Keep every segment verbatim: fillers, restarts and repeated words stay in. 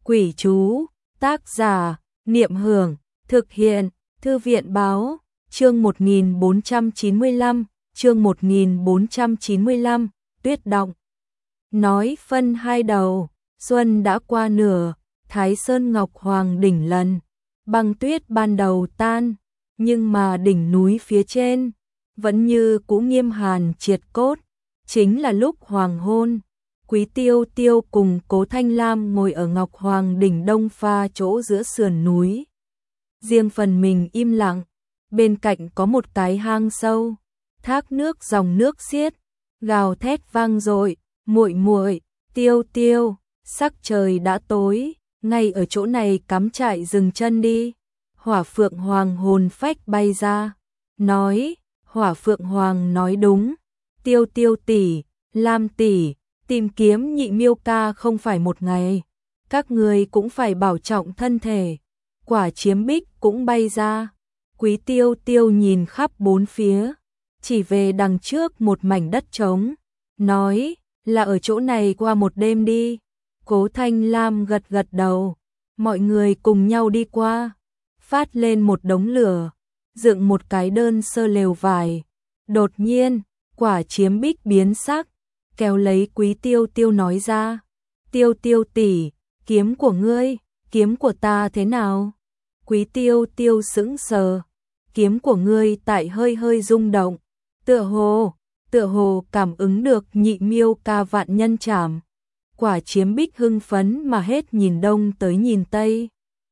Quỷ chú, tác giả, Niệm Hưởng, thực hiện, Thư viện Báo, chương một nghìn bốn trăm chín mươi lăm, chương một nghìn bốn trăm chín mươi lăm, tuyết động. Nói phân hai đầu, xuân đã qua nửa, Thái Sơn Ngọc Hoàng đỉnh lần, băng tuyết ban đầu tan, nhưng mà đỉnh núi phía trên, vẫn như cũ nghiêm hàn triệt cốt, chính là lúc hoàng hôn. Quý Tiêu Tiêu cùng Cố Thanh Lam ngồi ở Ngọc Hoàng đỉnh đông pha chỗ giữa sườn núi. Riêng phần mình im lặng, bên cạnh có một cái hang sâu, thác nước dòng nước xiết, gào thét vang dội, muội muội, Tiêu Tiêu, sắc trời đã tối, ngay ở chỗ này cắm trại dừng chân đi. Hỏa Phượng Hoàng hồn phách bay ra, nói, Hỏa Phượng Hoàng nói đúng, Tiêu Tiêu tỷ, Lam tỷ, tìm kiếm nhị miêu ca không phải một ngày, các người cũng phải bảo trọng thân thể. Quả chiếm bích cũng bay ra, Quý Tiêu Tiêu nhìn khắp bốn phía, chỉ về đằng trước một mảnh đất trống, nói, là ở chỗ này qua một đêm đi. Cố Thanh Lam gật gật đầu, mọi người cùng nhau đi qua, phát lên một đống lửa, dựng một cái đơn sơ lều vải. Đột nhiên, Quả chiếm bích biến sắc, kéo lấy Quý Tiêu Tiêu nói ra, Tiêu Tiêu tỷ, kiếm của ngươi, kiếm của ta thế nào? Quý Tiêu Tiêu sững sờ, kiếm của ngươi tại hơi hơi rung động, tựa hồ, tựa hồ cảm ứng được nhị miêu ca vạn nhân trảm. Quả chiếm bích hưng phấn mà hết nhìn đông tới nhìn tây,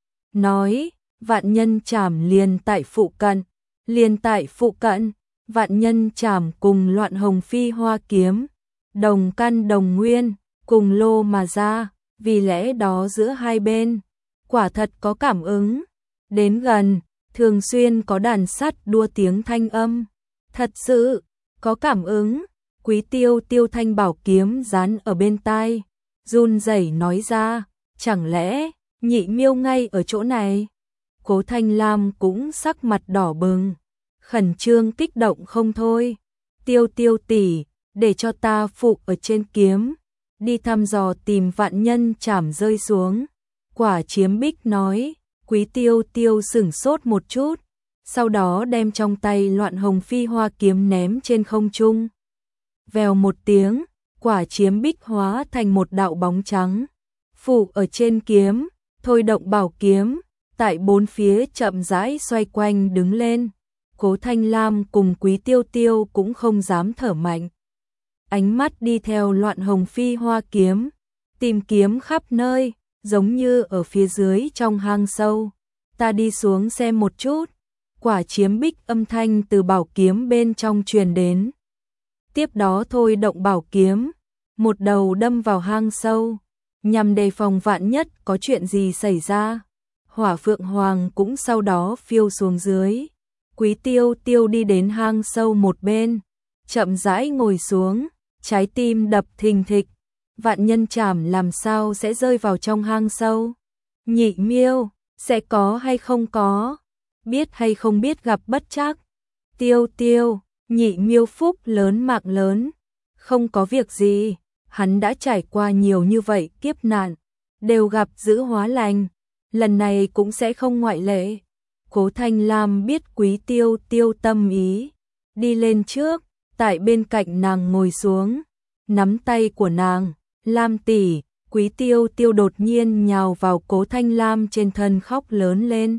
nói, vạn nhân trảm liền tại phụ cận, liền tại phụ cận, vạn nhân trảm cùng loạn hồng phi hoa kiếm, đồng căn đồng nguyên, cùng lô mà ra, vì lẽ đó giữa hai bên, quả thật có cảm ứng. Đến gần, thường xuyên có đàn sắt đua tiếng thanh âm, thật sự, có cảm ứng. Quý Tiêu Tiêu thanh bảo kiếm dán ở bên tai, run rẩy nói ra, chẳng lẽ, nhị miêu ngay ở chỗ này? Cố Thanh Lam cũng sắc mặt đỏ bừng, khẩn trương kích động không thôi. Tiêu Tiêu tỷ, để cho ta phụ ở trên kiếm, đi thăm dò tìm vạn nhân trảm rơi xuống. Quả chiếm bích nói. Quý Tiêu Tiêu sửng sốt một chút, sau đó đem trong tay loạn hồng phi hoa kiếm ném trên không trung. Vèo một tiếng, quả chiếm bích hóa thành một đạo bóng trắng, phủ ở trên kiếm, thôi động bảo kiếm, tại bốn phía chậm rãi xoay quanh đứng lên. Cố Thanh Lam cùng Quý Tiêu Tiêu cũng không dám thở mạnh. Ánh mắt đi theo loạn hồng phi hoa kiếm, tìm kiếm khắp nơi, giống như ở phía dưới trong hang sâu. Ta đi xuống xem một chút. Quả chiếm bích âm thanh từ bảo kiếm bên trong truyền đến. Tiếp đó thôi động bảo kiếm, một đầu đâm vào hang sâu, nhằm đề phòng vạn nhất có chuyện gì xảy ra. Hỏa Phượng Hoàng cũng sau đó phiêu xuống dưới. Quý Tiêu Tiêu đi đến hang sâu một bên, chậm rãi ngồi xuống, trái tim đập thình thịch. Vạn nhân trảm làm sao sẽ rơi vào trong hang sâu? Nhị miêu, sẽ có hay không có? Biết hay không biết gặp bất trắc? Tiêu Tiêu, nhị miêu phúc lớn mạng lớn, không có việc gì, hắn đã trải qua nhiều như vậy kiếp nạn, đều gặp dữ hóa lành, lần này cũng sẽ không ngoại lệ. Cố Thanh Lam biết Quý Tiêu Tiêu tâm ý, đi lên trước, tại bên cạnh nàng ngồi xuống, nắm tay của nàng. Lam tỷ, Quý Tiêu Tiêu đột nhiên nhào vào Cố Thanh Lam trên thân khóc lớn lên.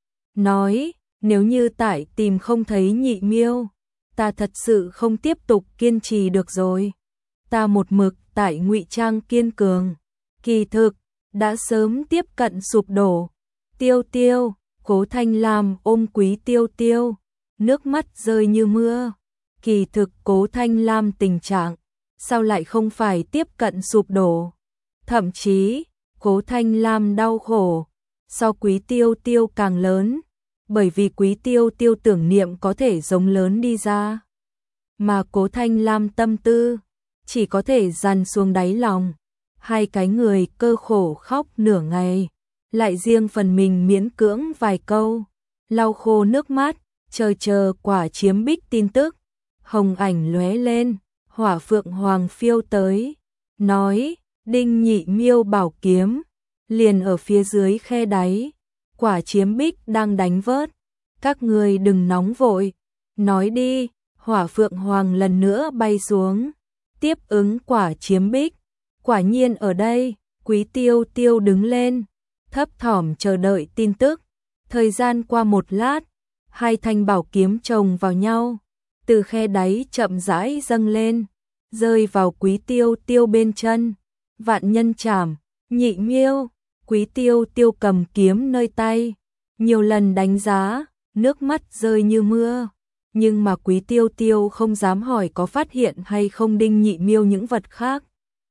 Nói, nếu như tại tìm không thấy nhị miêu, ta thật sự không tiếp tục kiên trì được rồi. Ta một mực tại ngụy trang kiên cường, kỳ thực, đã sớm tiếp cận sụp đổ. Tiêu Tiêu, Cố Thanh Lam ôm Quý Tiêu Tiêu, nước mắt rơi như mưa. Kỳ thực Cố Thanh Lam tình trạng, sao lại không phải tiếp cận sụp đổ? Thậm chí, Cố Thanh Lam đau khổ, so Quý Tiêu Tiêu càng lớn, bởi vì Quý Tiêu Tiêu tưởng niệm có thể giống lớn đi ra. Mà Cố Thanh Lam tâm tư, chỉ có thể dằn xuống đáy lòng. Hai cái người cơ khổ khóc nửa ngày, lại riêng phần mình miễn cưỡng vài câu, lau khô nước mắt, chờ chờ quả chiếm bích tin tức. Hồng ảnh lóe lên. Hỏa Phượng Hoàng phiêu tới, nói, đinh nhị miêu bảo kiếm, liền ở phía dưới khe đáy, Quả Chiếm Bích đang đánh vớt. Các người đừng nóng vội, nói đi. Hỏa Phượng Hoàng lần nữa bay xuống, tiếp ứng Quả Chiếm Bích. Quả nhiên ở đây. Quý Tiêu Tiêu đứng lên, thấp thỏm chờ đợi tin tức. Thời gian qua một lát, hai thanh bảo kiếm chồng vào nhau, từ khe đáy chậm rãi dâng lên, rơi vào Quý Tiêu Tiêu bên chân. Vạn Nhân Trảm, Nhị Miêu. Quý Tiêu Tiêu cầm kiếm nơi tay, nhiều lần đánh giá, nước mắt rơi như mưa. Nhưng mà Quý Tiêu Tiêu không dám hỏi có phát hiện hay không Đinh Nhị Miêu những vật khác.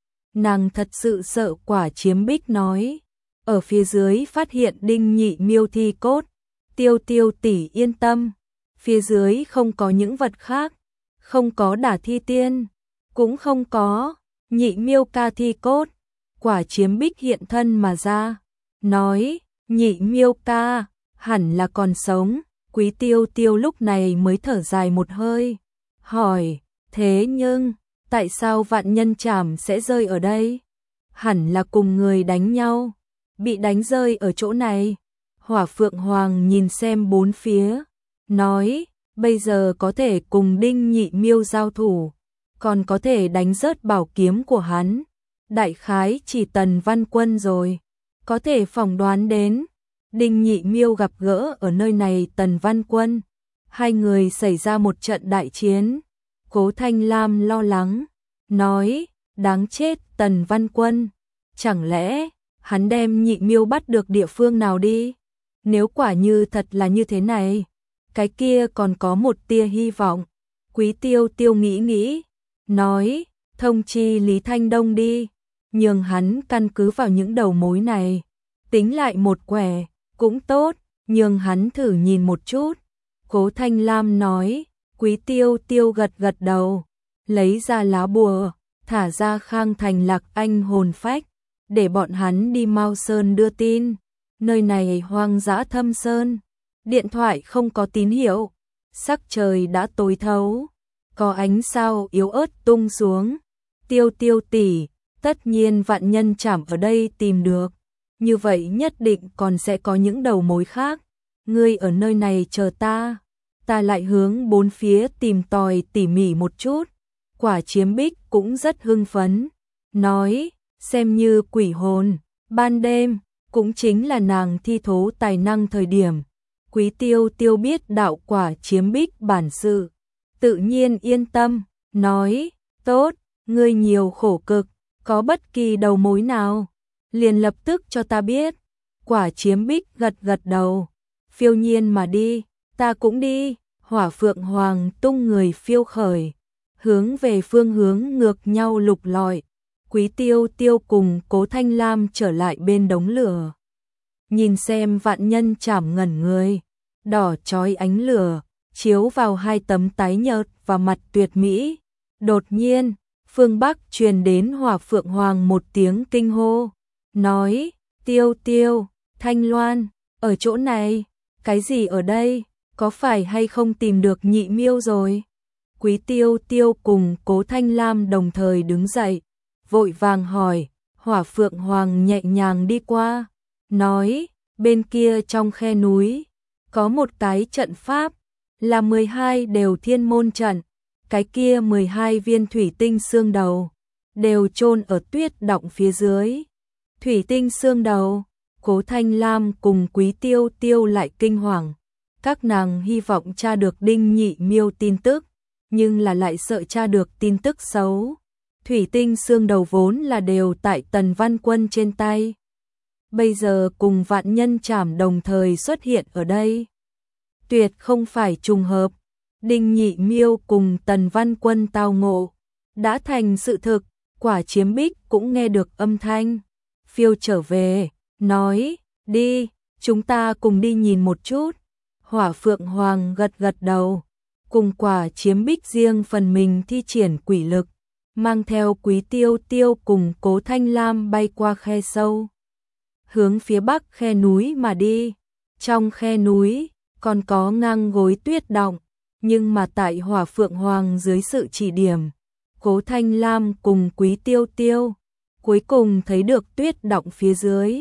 Nàng thật sự sợ Quả Chiếm Bích nói, ở phía dưới phát hiện Đinh Nhị Miêu thi cốt. Tiêu Tiêu tỷ yên tâm, phía dưới không có những vật khác, không có đả thi tiên, cũng không có Nhị Miêu ca thi cốt. Quả Chiếm Bích hiện thân mà ra, nói, Nhị Miêu ca, hẳn là còn sống. Quý Tiêu Tiêu lúc này mới thở dài một hơi, hỏi, thế nhưng, tại sao Vạn Nhân Trảm sẽ rơi ở đây? Hẳn là cùng người đánh nhau, bị đánh rơi ở chỗ này. Hỏa Phượng Hoàng nhìn xem bốn phía, nói, bây giờ có thể cùng Đinh Nhị Miêu giao thủ, còn có thể đánh rớt bảo kiếm của hắn. Đại khái chỉ Tần Văn Quân rồi, có thể phỏng đoán đến. Đinh Nhị Miêu gặp gỡ ở nơi này Tần Văn Quân, hai người xảy ra một trận đại chiến. Cố Thanh Lam lo lắng, nói, đáng chết Tần Văn Quân, chẳng lẽ hắn đem Nhị Miêu bắt được địa phương nào đi? Nếu quả như thật là như thế này, cái kia còn có một tia hy vọng. Quý Tiêu Tiêu nghĩ nghĩ, nói, thông chi Lý Thanh Đông đi, nhường hắn căn cứ vào những đầu mối này, tính lại một quẻ, cũng tốt, nhường hắn thử nhìn một chút. Cố Thanh Lam nói. Quý Tiêu Tiêu gật gật đầu, lấy ra lá bùa, thả ra Khang Thành Lạc Anh hồn phách, để bọn hắn đi Mao Sơn đưa tin. Nơi này hoang dã thâm sơn, điện thoại không có tín hiệu, sắc trời đã tối thấu, có ánh sao yếu ớt tung xuống. Tiêu Tiêu tỷ, tất nhiên Vạn Nhân Trảm ở đây tìm được, như vậy nhất định còn sẽ có những đầu mối khác. Ngươi ở nơi này chờ ta, ta lại hướng bốn phía tìm tòi tỉ mỉ một chút. Quả Chiếm Bích cũng rất hưng phấn, nói, xem như quỷ hồn, ban đêm, cũng chính là nàng thi thố tài năng thời điểm. Quý Tiêu Tiêu biết đạo Quả Chiếm Bích bản sự, tự nhiên yên tâm, nói, tốt, ngươi nhiều khổ cực, có bất kỳ đầu mối nào, liền lập tức cho ta biết. Quả Chiếm Bích gật gật đầu, phiêu nhiên mà đi, ta cũng đi. Hỏa Phượng Hoàng tung người phiêu khởi, hướng về phương hướng ngược nhau lục lọi. Quý Tiêu Tiêu cùng Cố Thanh Lam trở lại bên đống lửa, nhìn xem Vạn Nhân Trảm ngẩn người, đỏ chói ánh lửa chiếu vào hai tấm tái nhợt và mặt tuyệt mỹ. Đột nhiên, phương Bắc truyền đến Hỏa Phượng Hoàng một tiếng kinh hô, nói, Tiêu Tiêu, Thanh Loan, ở chỗ này, cái gì ở đây? Có phải hay không tìm được Nhị Miêu rồi? Quý Tiêu Tiêu cùng Cố Thanh Lam đồng thời đứng dậy, vội vàng hỏi. Hỏa Phượng Hoàng nhẹ nhàng đi qua, nói, bên kia trong khe núi, có một cái trận pháp, là mười hai đều thiên môn trận, cái kia mười hai viên thủy tinh xương đầu, đều chôn ở tuyết động phía dưới. Thủy tinh xương đầu, Cố Thanh Lam cùng Quý Tiêu Tiêu lại kinh hoàng. Các nàng hy vọng tra được Đinh Nhị Miêu tin tức, nhưng là lại sợ tra được tin tức xấu. Thủy tinh xương đầu vốn là đều tại Tần Văn Quân trên tay, bây giờ cùng Vạn Nhân Trảm đồng thời xuất hiện ở đây, tuyệt không phải trùng hợp. Đinh Nhị Miêu cùng Tần Văn Quân tao ngộ, đã thành sự thực. Quả Chiếm Bích cũng nghe được âm thanh, phiêu trở về, nói, đi, chúng ta cùng đi nhìn một chút. Hỏa Phượng Hoàng gật gật đầu, cùng Quả Chiếm Bích riêng phần mình thi triển quỷ lực, mang theo Quý Tiêu Tiêu cùng Cố Thanh Lam bay qua khe sâu, hướng phía bắc khe núi mà đi. Trong khe núi còn có ngang gối tuyết động, nhưng mà tại Hỏa Phượng Hoàng dưới sự chỉ điểm, Cố Thanh Lam cùng Quý Tiêu Tiêu cuối cùng thấy được tuyết động phía dưới,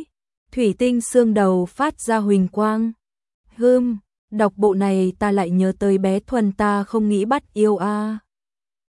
Thủy tinh xương đầu phát ra huỳnh quang. Hưm, đọc bộ này ta lại nhớ tới bé Thuần ta không nghĩ bắt yêu a.